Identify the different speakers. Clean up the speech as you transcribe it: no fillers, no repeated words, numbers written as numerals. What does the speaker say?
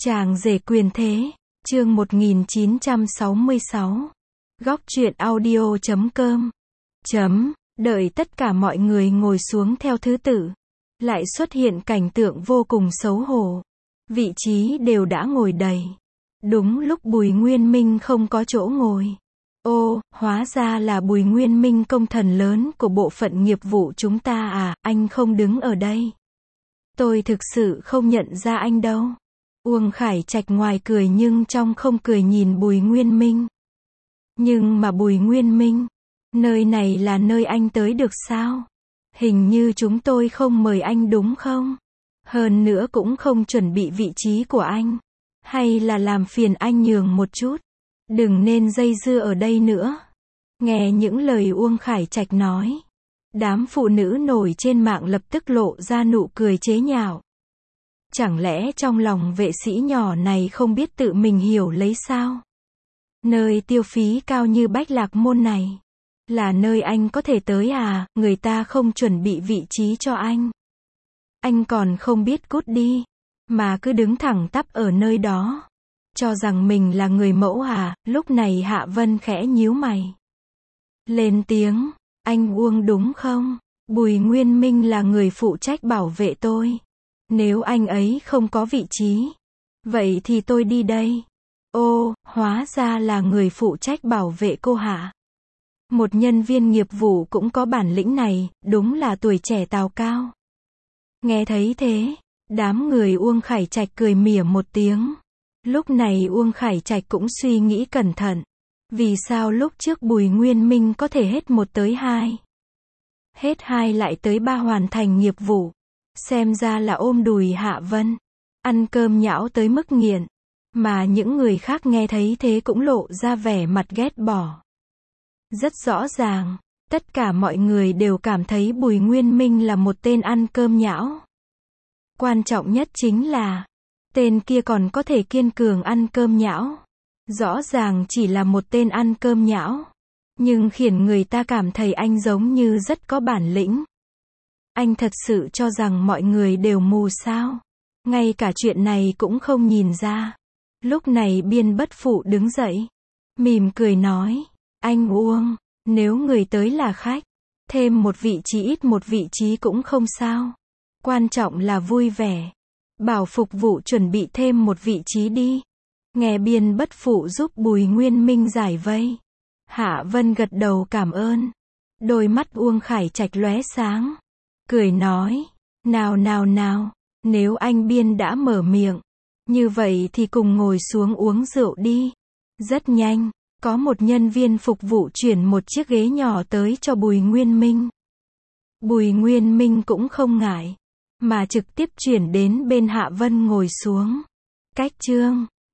Speaker 1: Chàng rể quyền thế, chương 1966. Góc truyện audio.com. Đợi tất cả mọi người ngồi xuống theo thứ tự. Lại xuất hiện cảnh tượng vô cùng xấu hổ. Vị trí đều đã ngồi đầy. Đúng lúc Bùi Nguyên Minh không có chỗ ngồi. Ô, hóa ra là Bùi Nguyên Minh, công thần lớn của bộ phận nghiệp vụ chúng ta à, anh không đứng ở đây. Tôi thực sự không nhận ra anh đâu. Uông Khải Trạch ngoài cười nhưng trong không cười nhìn Bùi Nguyên Minh. Nhưng mà Bùi Nguyên Minh, nơi này là nơi anh tới được sao? Hình như chúng tôi không mời anh đúng không? Hơn nữa cũng không chuẩn bị vị trí của anh. Hay là làm phiền anh nhường một chút? Đừng nên dây dưa ở đây nữa. Nghe những lời Uông Khải Trạch nói, đám phụ nữ nổi trên mạng lập tức lộ ra nụ cười chế nhạo. Chẳng lẽ trong lòng vệ sĩ nhỏ này không biết tự mình hiểu lấy sao? Nơi tiêu phí cao như Bách Lạc Môn này là nơi anh có thể tới à? Người ta không chuẩn bị vị trí cho anh. Anh còn không biết cút đi, mà cứ đứng thẳng tắp ở nơi đó. Cho rằng mình là người mẫu à? Lúc này Hạ Vân khẽ nhíu mày. Lên tiếng, anh Uông đúng không? Bùi Nguyên Minh là người phụ trách bảo vệ tôi. Nếu anh ấy không có vị trí, vậy thì tôi đi đây. Ô, hóa ra là người phụ trách bảo vệ cô hả? Một nhân viên nghiệp vụ cũng có bản lĩnh này, đúng là tuổi trẻ tào cao. Nghe thấy thế, đám người Uông Khải Trạch cười mỉa một tiếng. Lúc này Uông Khải Trạch cũng suy nghĩ cẩn thận. Vì sao lúc trước Bùi Nguyên Minh có thể hết 1 tới 2, hết 2 lại tới 3 hoàn thành nghiệp vụ? Xem ra là ôm đùi Hạ Vân, ăn cơm nhão tới mức nghiện. Mà những người khác nghe thấy thế cũng lộ ra vẻ mặt ghét bỏ. Rất rõ ràng, tất cả mọi người đều cảm thấy Bùi Nguyên Minh là một tên ăn cơm nhão. Quan trọng nhất chính là, tên kia còn có thể kiên cường ăn cơm nhão. Rõ ràng chỉ là một tên ăn cơm nhão, nhưng khiến người ta cảm thấy anh giống như rất có bản lĩnh. Anh thật sự cho rằng mọi người đều mù sao? Ngay cả chuyện này cũng không nhìn ra. Lúc này Biên Bất Phụ đứng dậy, mỉm cười nói, anh Uông, nếu người tới là khách, thêm một vị trí ít một vị trí cũng không sao. Quan trọng là vui vẻ. Bảo phục vụ chuẩn bị thêm một vị trí đi. Nghe Biên Bất Phụ giúp Bùi Nguyên Minh giải vây, Hạ Vân gật đầu cảm ơn. Đôi mắt Uông Khải Trạch lóe sáng, cười nói, nào, nếu anh Biên đã mở miệng, như vậy thì cùng ngồi xuống uống rượu đi. Rất nhanh, có một nhân viên phục vụ chuyển một chiếc ghế nhỏ tới cho Bùi Nguyên Minh. Bùi Nguyên Minh cũng không ngại, mà trực tiếp chuyển đến bên Hạ Vân ngồi xuống. Cách chương